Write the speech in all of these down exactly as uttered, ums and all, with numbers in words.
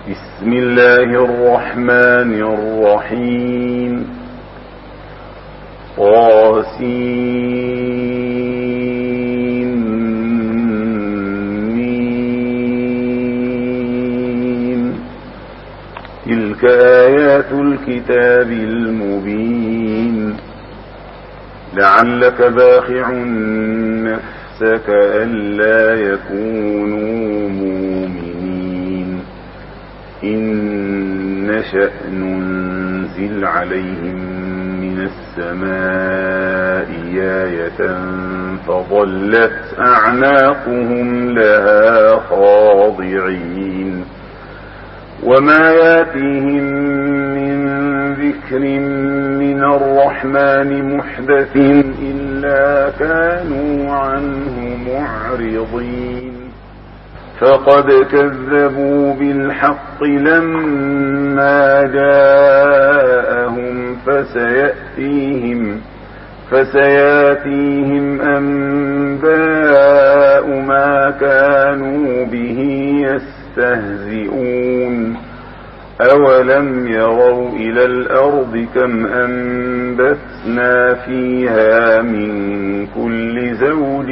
بسم الله الرحمن الرحيم. طاسين. تلك آيات الكتاب المبين. لعلك باخع نفسك ألا يكونوا مؤمنين إن نشأ ننزل عليهم من السماء آية فظلت أعناقهم لها خاضعين وما ياتيهم من ذكر من الرحمن محدث إلا كانوا عنه معرضين فقد كذبوا بالحق لما جاءهم فسيأتيهم فسياتيهم أنباء ما كانوا به يستهزئون أولم يروا إلى الأرض كم أنبتنا فيها من كل زوج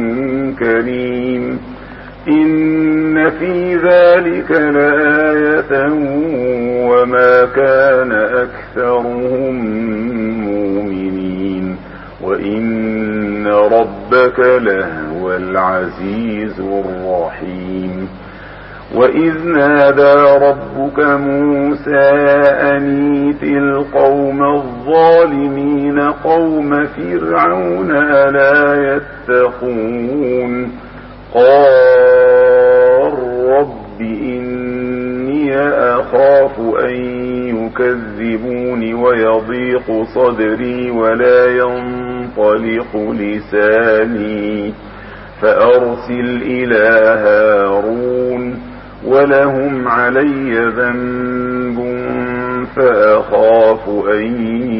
كريم إن في ذلك لآية وما كان أكثرهم مؤمنين وإن ربك لهو العزيز الرحيم. وإذ نادى ربك موسى أن ائت القوم الظالمين قوم فرعون ألا يتقون قال رب إني أخاف أن يكذبون ويضيق صدري ولا ينطلق لساني فأرسل إلى هارون ولهم علي ذنب فأخاف أن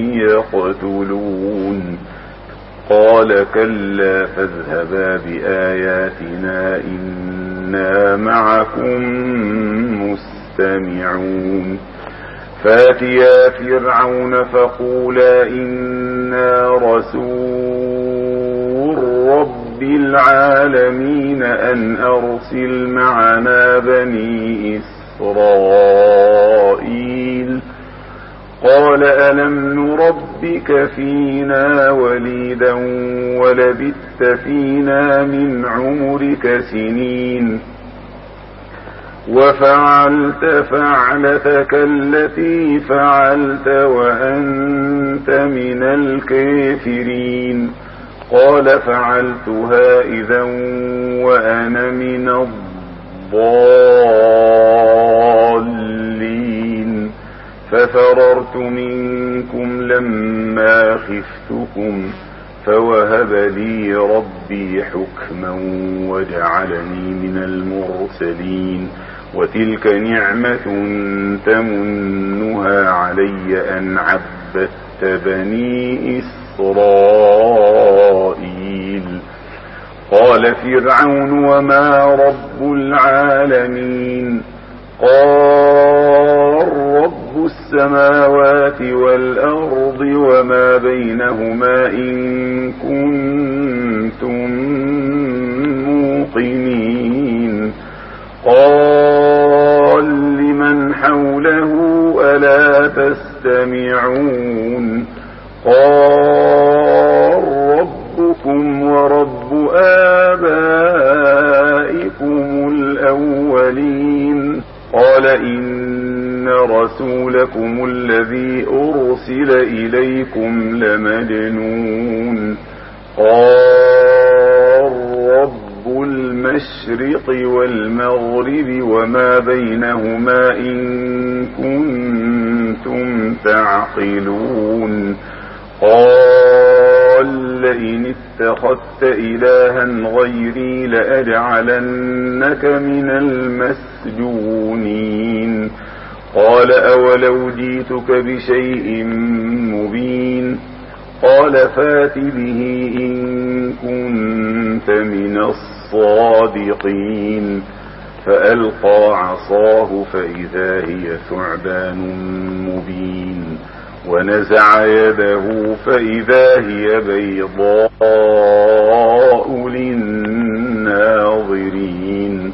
يقتلون قال كلا فاذهبا بآياتنا إنا معكم مستمعون فاتيا فرعون فقولا إنا رسول رب العالمين أن أرسل معنا بني إسرائيل قال ألم نربك فينا وليدا ولبثت فينا من عمرك سنين وفعلت فعلتك التي فعلت وأنت من الكافرين قال فعلتها إذا وأنا من الضالين ففررت منكم لما خفتكم فوهب لي ربي حكما وجعلني من المرسلين وتلك نعمة تمنها علي أن عبدت بني إسرائيل قال فرعون وما رب العالمين قال رب السماوات والأرض وما بينهما إن كنتم موقنين قال لمن حوله ألا تستمعون قال ربكم ورب آبائكم الأولين قال إن رسولكم الذي أرسل إليكم لمجنون قال رب المشرق والمغرب وما بينهما إن كنتم تعقلون قال لئن اتخذت إلها غيري لأجعلنك من المسجونين قال أولو جئتك بشيء مبين قال فات به إن كنت من الصادقين فألقى عصاه فإذا هي ثعبان مبين ونزع يده فإذا هي بيضاء للناظرين.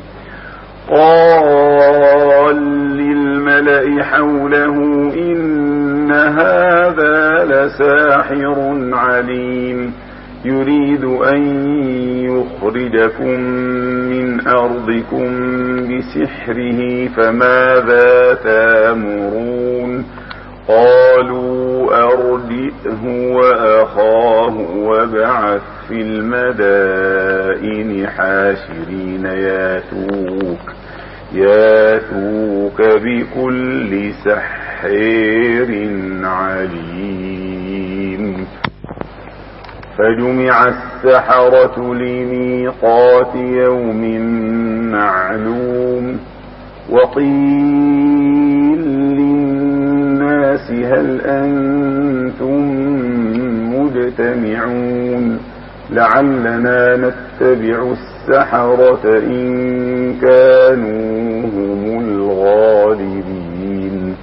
قال للملأ حوله إن هذا لساحر عليم يريد أن يخرجكم من أرضكم بسحره فماذا تأمرون؟ قالوا أرجئه وأخاه وابعث في المدائن حاشرين ياتوك ياتوك بكل سحر عليم. فجمع السحرة لميقات يوم معلوم. وقيل للناس هل أنتم مجتمعون لعلنا نتبع السحرة إن كانوا هم الغالبين.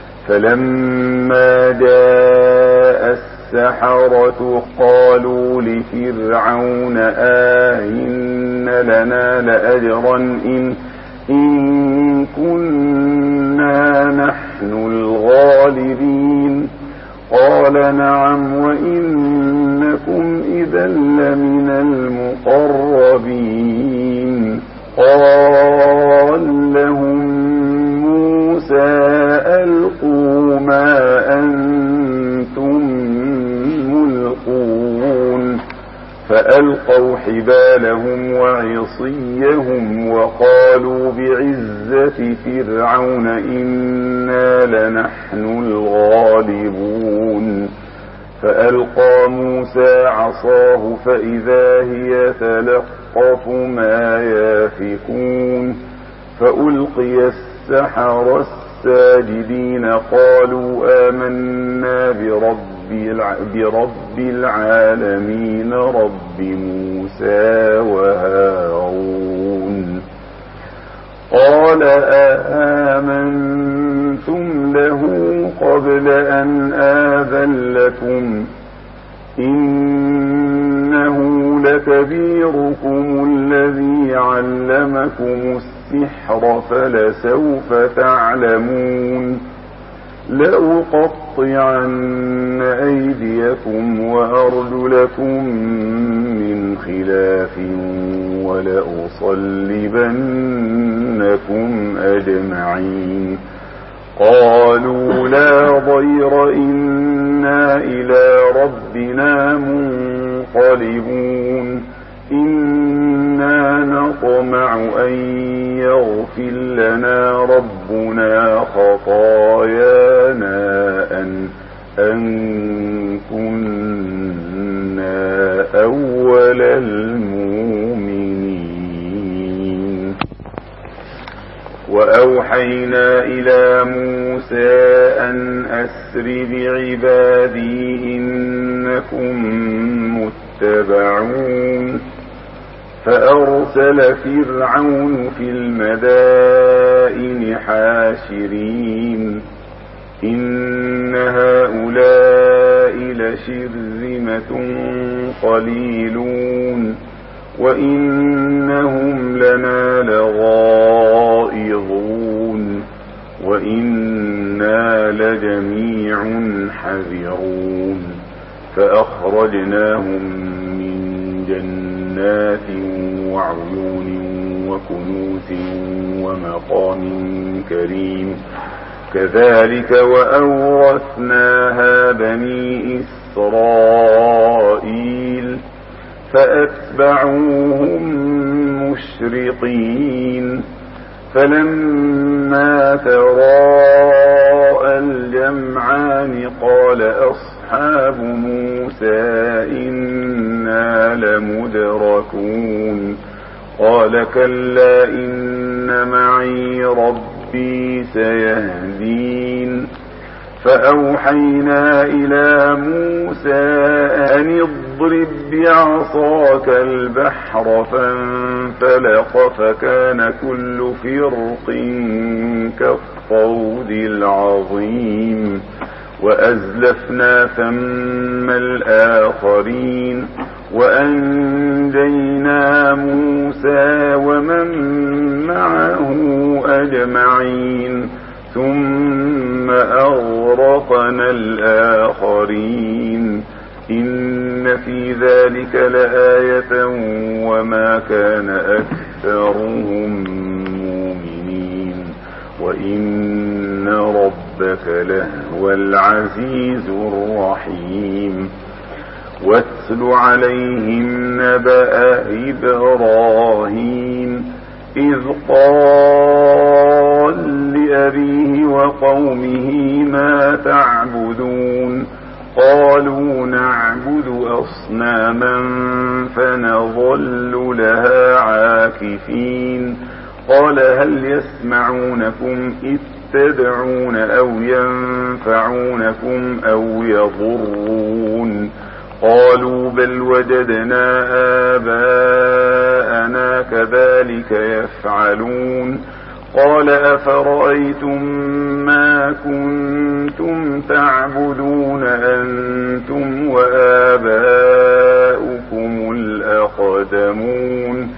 فلما جاء السحرة قالوا لفرعون آئن لنا لأجرا إن, إن كنا نحن الغالبين. قال نعم وإنكم إذا لمن المقربين. قال لهم موسى ألقوا ما أنتم ملقون. فألقوا حبالهم وعصيهم وقالوا بعزة فرعون إنا لنحن الغالبون. فألقى موسى عصاه فإذا هي تلقف ما يافكون. فألقي السحرة الساجدين قالوا آمنا برب برب العالمين رب موسى وهارون. قال آمنتم له قبل أن آذن لكم إنه لكبيركم الذي علمكم السحر فلسوف تعلمون. لأقطعن أيديكم وأرجلكم من خلاف ولأصلبنكم أجمعين. قالوا لا ضير إنا إلى ربنا منقلبون. إنا نطمع أن يغفر لنا ربنا خطايانا أن, أن كنا أول المؤمنين. وأوحينا إلى موسى أن أسر بعبادي إنكم متبعون. فأرسل فرعون في المدائن حاشرين إن هؤلاء لشرذمة قليلون وإنهم لنا لغائظون وإنا لجميع حذرون. فأخرجناهم من جنات وعيون وكنوز ومقام كريم. كذلك وأورثناها بني إسرائيل فأتبعوهم مشرقين. فلما تراءى الجمعان قال أصحاب موسى إنا لمدركون. قال كلا إن معي ربي سيهدين. فأوحينا إلى موسى أن اضرب بعصاك البحر فانفلق فكان كل فرق كالطود العظيم وأزلفنا ثم الآخرين وأنجينا موسى ومن معه أجمعين ثم أغرقنا الآخرين إن في ذلك لآية وما كان أكثرهم مؤمنين وإن ربك لهو العزيز الرحيم واتل عليهم نبأ إبراهيم إذ قال لأبيه وقومه ما تعبدون قالوا نعبد أصناما فنظل لها عاكفين قال هل يسمعونكم إذ تدعون أو ينفعونكم أو يضرون قالوا بل وجدنا آباءنا كذلك يفعلون قال أفرأيتم ما كنتم تعبدون أنتم وآباؤكم الأقدمون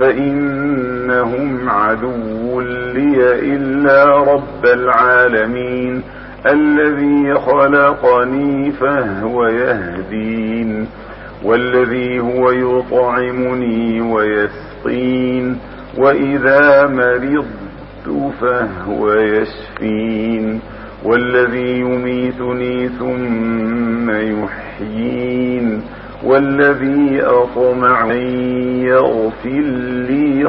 فإنهم عدو لي إلا رب العالمين الذي خلقني فهو يهدين والذي هو يطعمني ويسقين وإذا مرضت فهو يشفين والذي يميتني ثم يحيين والذي أطمع أن يغفر لي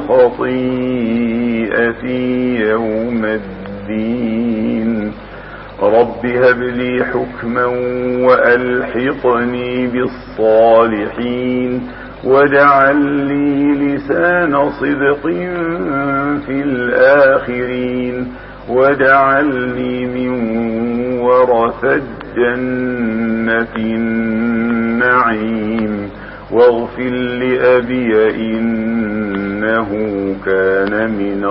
خطيئتي يوم الدين رب هب لي حكما وألحقني بالصالحين واجعل لي لسان صدق في الآخرين واجعلني من ورثة جنة النعيم واغفر لأبي إنه كان من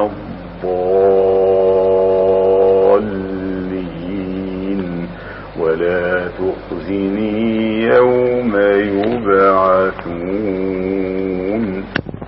الضالين ولا تخزني يوم يبعثون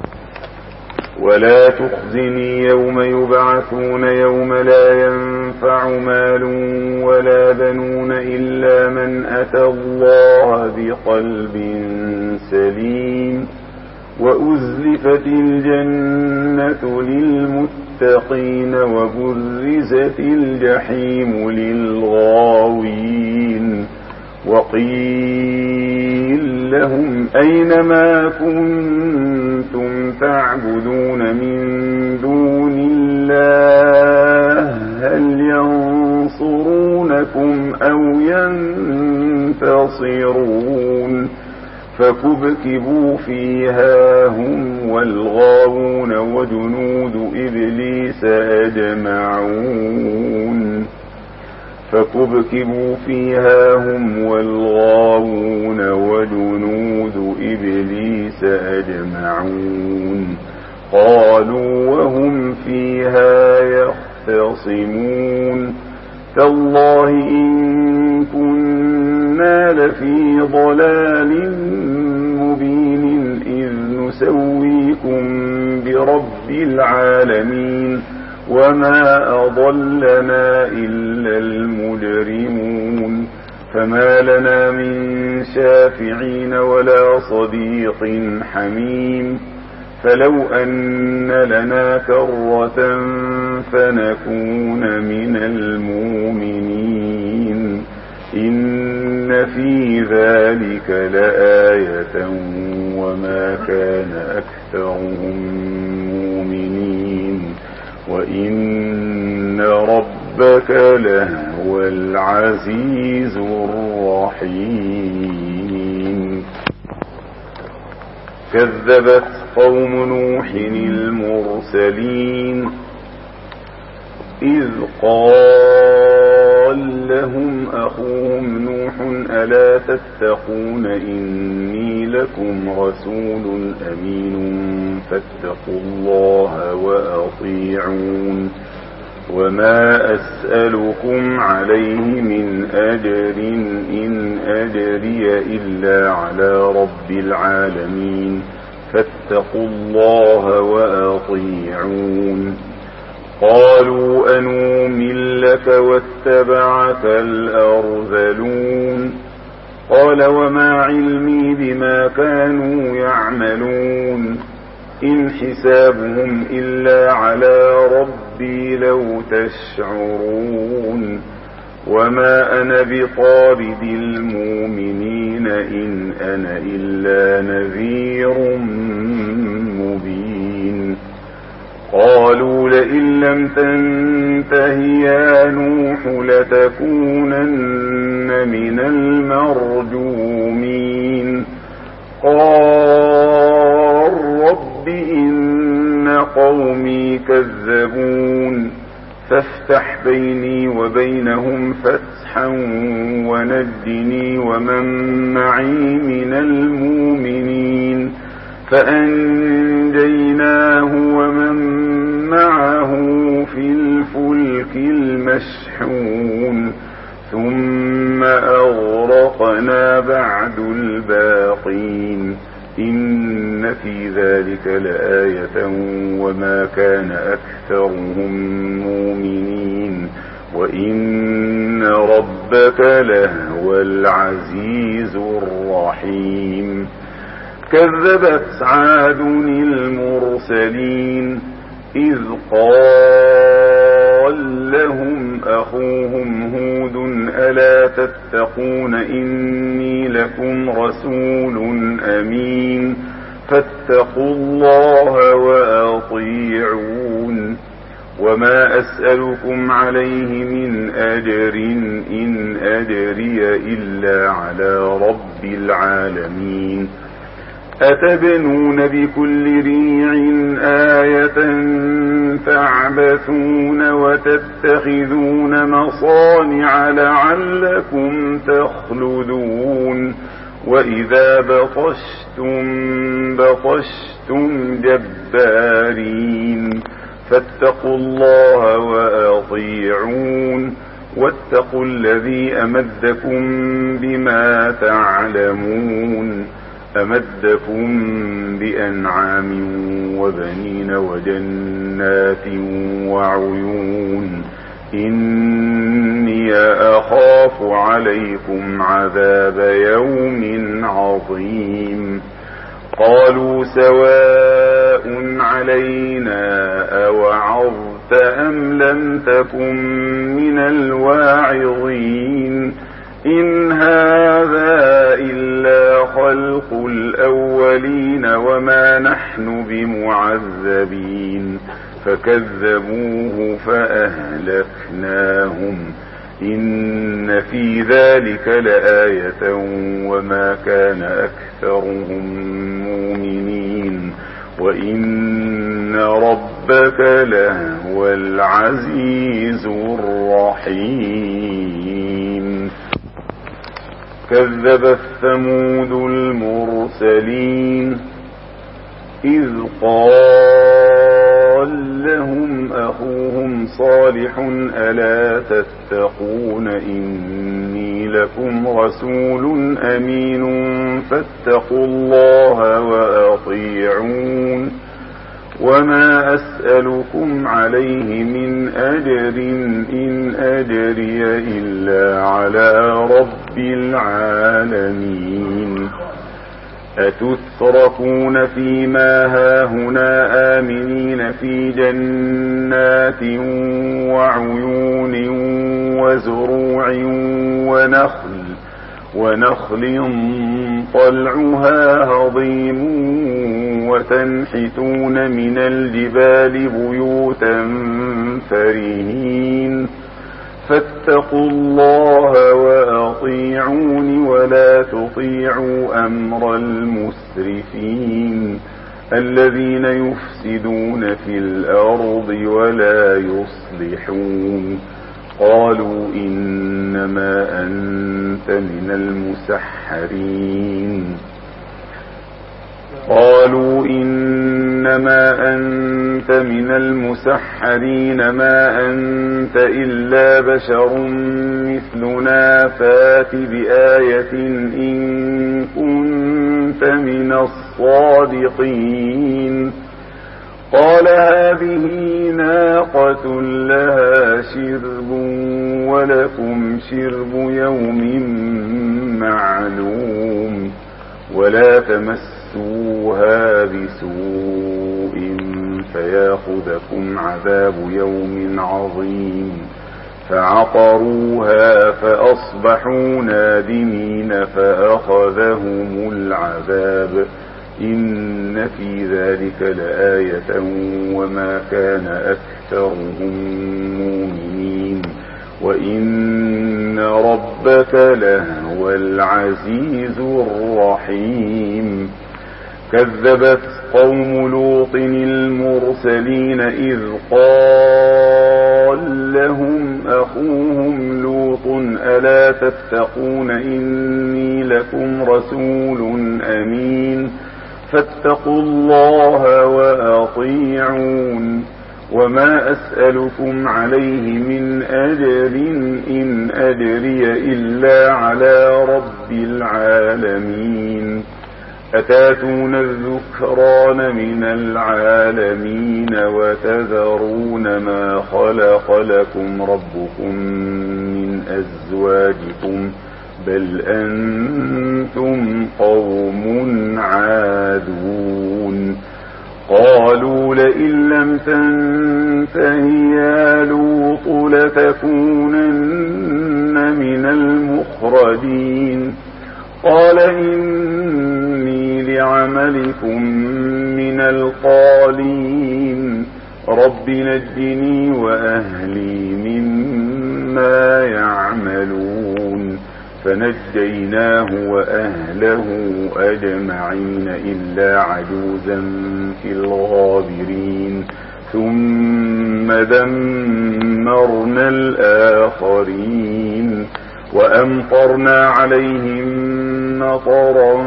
ولا تخزني يوم يبعثون يوم لا ينفع مال ولا بنون إلا من أتى الله بقلب سليم وأزلفت الجنة للمتقين وبرزت الجحيم للغاوين وقيل لهم أينما كنتم تعبدون من دون الله هل ينصرونكم أو ينتصرون فكبكبوا فيها هم والغاوون وجنود إبليس أجمعون فكبكبوا فيها هم والغاوون وجنود إبليس أجمعون قالوا وهم فيها يختصمون تالله إن كنا لفي ضلال مبين إذ نسويكم برب العالمين وما أضلنا إلا المجرمون فما لنا من شافعين ولا صديق حميم فلو أن لنا كرة فنكون من المؤمنين إن في ذلك لآية وما كان أكثرهم مؤمنين وإن ربك لهو العزيز الرحيم كذبت قوم نوح المرسلين إذ قال قال لهم أخوهم نوح ألا تتقون إني لكم رسول أمين فاتقوا الله وأطيعون وما أسألكم عليه من أجر إن أجري إلا على رب العالمين فاتقوا الله وأطيعون قالوا أنؤمن لك واتبعك الأرذلون قال وما علمي بما كانوا يعملون إن حسابهم إلا على ربي لو تشعرون وما أنا بطارد المؤمنين إن أنا إلا نذير مبين قالوا لئن لم تنته يا نوح لتكونن من المرجومين قال رب إن قومي كذبون فافتح بيني وبينهم فتحا ونجني ومن معي من المؤمنين فأنجيناه ومن معه في الفلك المشحون ثم أغرقنا بعد الباقين إن في ذلك لآية وما كان أكثرهم مؤمنين وإن ربك لهو العزيز الرحيم كذبت عاد المرسلين إذ قال لهم أخوهم هود ألا تتقون إني لكم رسول أمين فاتقوا الله وأطيعون وما أسألكم عليه من أجر إن أجري إلا على رب العالمين أتبنون بكل ريع آية تعبثون وتتخذون مصانع لعلكم تخلدون وإذا بطشتم بطشتم جبارين فاتقوا الله وأطيعون واتقوا الذي أمدكم بما تعلمون أمدكم بأنعام وبنين وجنات وعيون إني أخاف عليكم عذاب يوم عظيم قالوا سواء علينا أوعظت أم لم تكن من الواعظين إن هذا إلا خلق الأولين وما نحن بمعذبين فكذبوه فأهلكناهم إن في ذلك لآية وما كان أكثرهم مؤمنين وإن ربك لهو العزيز الرحيم كذبت ثمود المرسلين إذ قال لهم أخوهم صالح ألا تتقون إني لكم رسول أمين فاتقوا الله وأطيعون وما أسألكم عليه من أجر إن أجري إلا على رب العالمين أتتركون فيما هاهنا آمنين في جنات وعيون وزروع ونخل ونخل طلعها هضيم وتنحتون من الجبال بيوتا فرهين فاتقوا الله وأطيعون ولا تطيعوا أمر المسرفين الذين يفسدون في الأرض ولا يصلحون قالوا إنما أنت من المسحرين قالوا إنما أنت من المسحرين ما أنت إلا بشر مثلنا فات بآية إن كنت من الصادقين قال هذه ناقة لها شرب ولكم شرب يوم معلوم ولا تمسوها بسوء فياخذكم عذاب يوم عظيم فعقروها فأصبحوا نادمين فأخذهم العذاب إن في ذلك لآية وما كان أكثرهم مؤمنين وإن ربك لهو العزيز الرحيم كذبت قوم لوط المرسلين إذ قال لهم أخوهم لوط ألا تتقون إني لكم رسول أمين فاتقوا الله وأطيعون وما أسألكم عليه من أجر إن أجري إلا على رب العالمين أتاتون الذكران من العالمين وتذرون ما خلق لكم ربكم من أزواجكم بل أنتم قوم عادون قالوا لئن لم تنته يا لوط لتكونن من المخرجين قال إني لعملكم من القالين رب نجني وأهلي مما يعملون فنجيناه وأهله أجمعين إلا عجوزا في الغابرين ثم دمرنا الآخرين وأمطرنا عليهم مطرا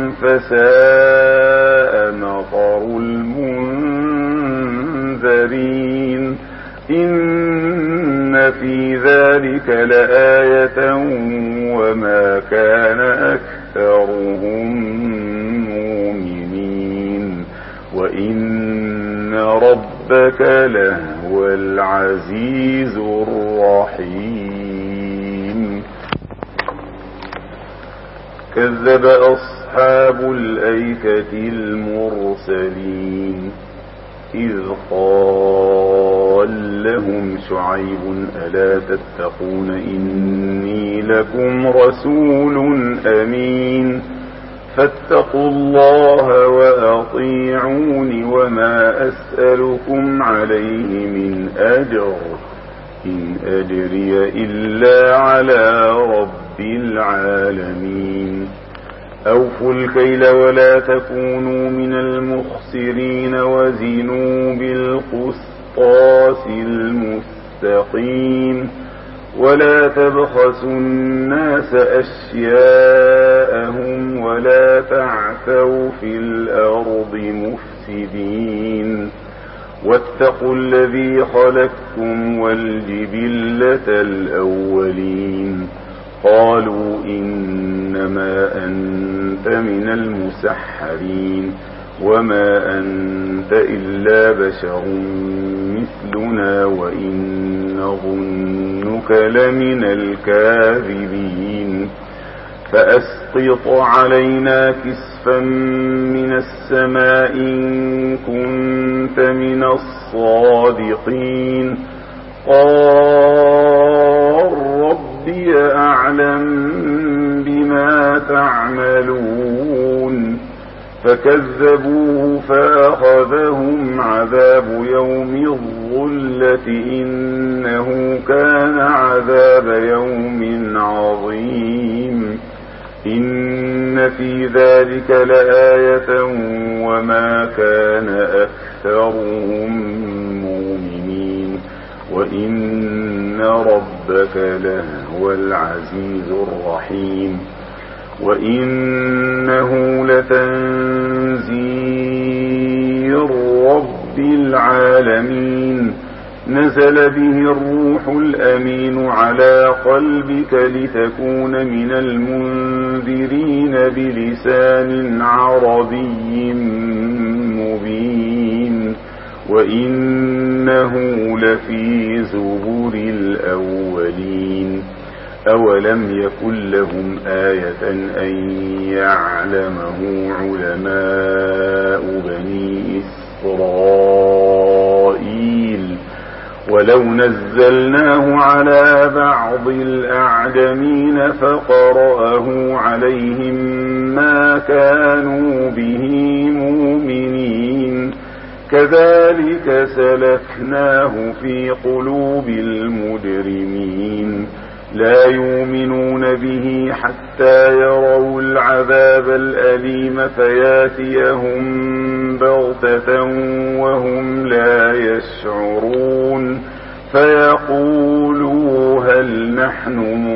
فساء مطر المنذرين إن في ذلك لآية وما كان أكثرهم مؤمنين وإن ربك لهو العزيز الرحيم كذب أصحاب الأيكة المرسلين إذ قال لهم شعيب ألا تتقون إني لكم رسول أمين فاتقوا الله وأطيعون وما أسألكم عليه من أجر إن أجري إلا على رب العالمين أوفوا الكيل ولا تكونوا من المخسرين وزنوا بالقسطاس المستقيم ولا تبخسوا الناس أشياءهم ولا تعثوا في الأرض مفسدين واتقوا الذي خلقكم والجبلة الأولين قالوا إنما أنت من المسحرين وما أنت إلا بشر مثلنا وإن نظنك لمن الكاذبين فأسقط علينا كسفا من السماء إن كنت من الصادقين قال ربي أعلم بما تعملون فكذبوه فأخذهم عذاب يوم الظلة إنه كان عذاب يوم عظيم إن في ذلك لآية وما كان أكثرهم مؤمنين وإن ربك ربك لهو العزيز الرحيم وإنه لتنزيل رب العالمين نزل به الروح الأمين على قلبك لتكون من المنذرين بلسان عربي مبين وإنه لفي زبر الأولين أولم يكن لهم آية أن يعلمه علماء بني إسرائيل ولو نزلناه على بعض الأعجمين فقرأه عليهم ما كانوا به مؤمنين كذلك سلكناه في قلوب المجرمين لا يؤمنون به حتى يروا العذاب الأليم فياتيهم بغتة وهم لا يشعرون فيقولوا هل نحن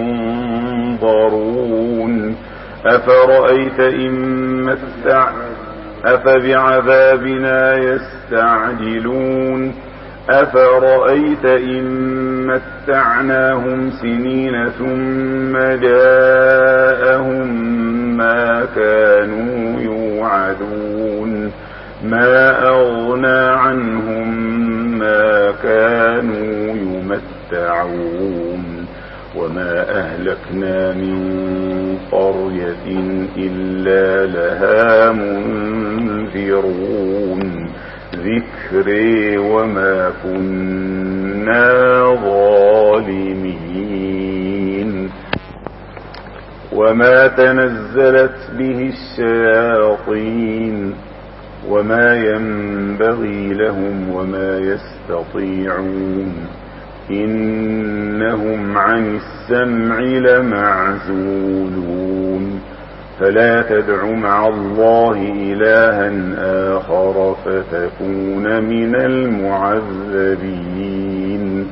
منظرون أفرأيت إن متع أفبعذابنا يستعجلون أفرأيت إن متعناهم سنين ثم جاءهم ما كانوا يوعدون ما أغنى عنهم ما كانوا يمتعون وما أهلكنا من قرية إلا لها منذرون ذكري وما كنا ظالمين وما تنزلت به الشياطين وما ينبغي لهم وما يستطيعون إنهم عن السمع لمعزولون فلا تدع مع الله إلها آخر فتكون من المعذبين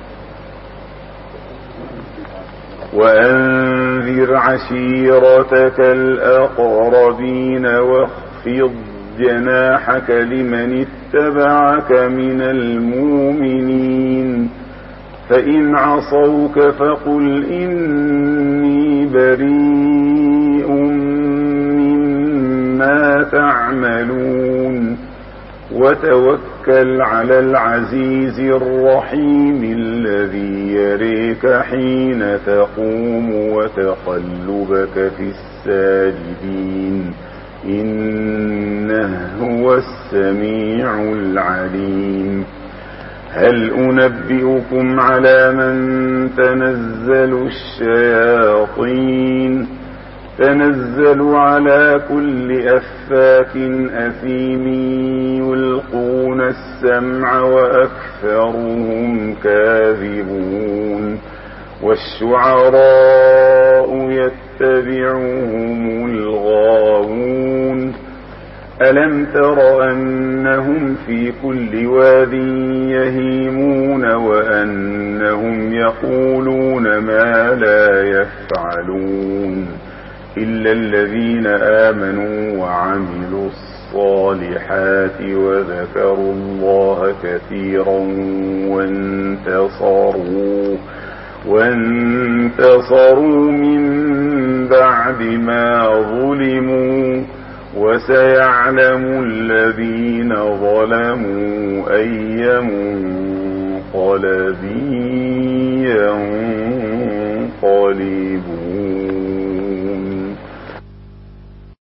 وأنذر عشيرتك الأقربين واخفض جناحك لمن اتبعك من المؤمنين فإن عصوك فقل إني بريء مما تعملون وتوكل على العزيز الرحيم الذي يريك حين تقوم وتقلبك في الساجدين إنه هو السميع العليم هل أنبئكم على من تنزل الشياطين تنزل على كل أفاك أثيم يلقون السمع وأكثرهم كاذبون والشعراء يتبعهم الغاوون ألم تر أنهم في كل واد يهيمون وأنهم يقولون ما لا يفعلون إلا الذين آمنوا وعملوا الصالحات وذكروا الله كثيرا وانتصروا وانتصروا من بعد ما ظلموا وسيعلم الذين ظلموا أي منقلب ينقلبون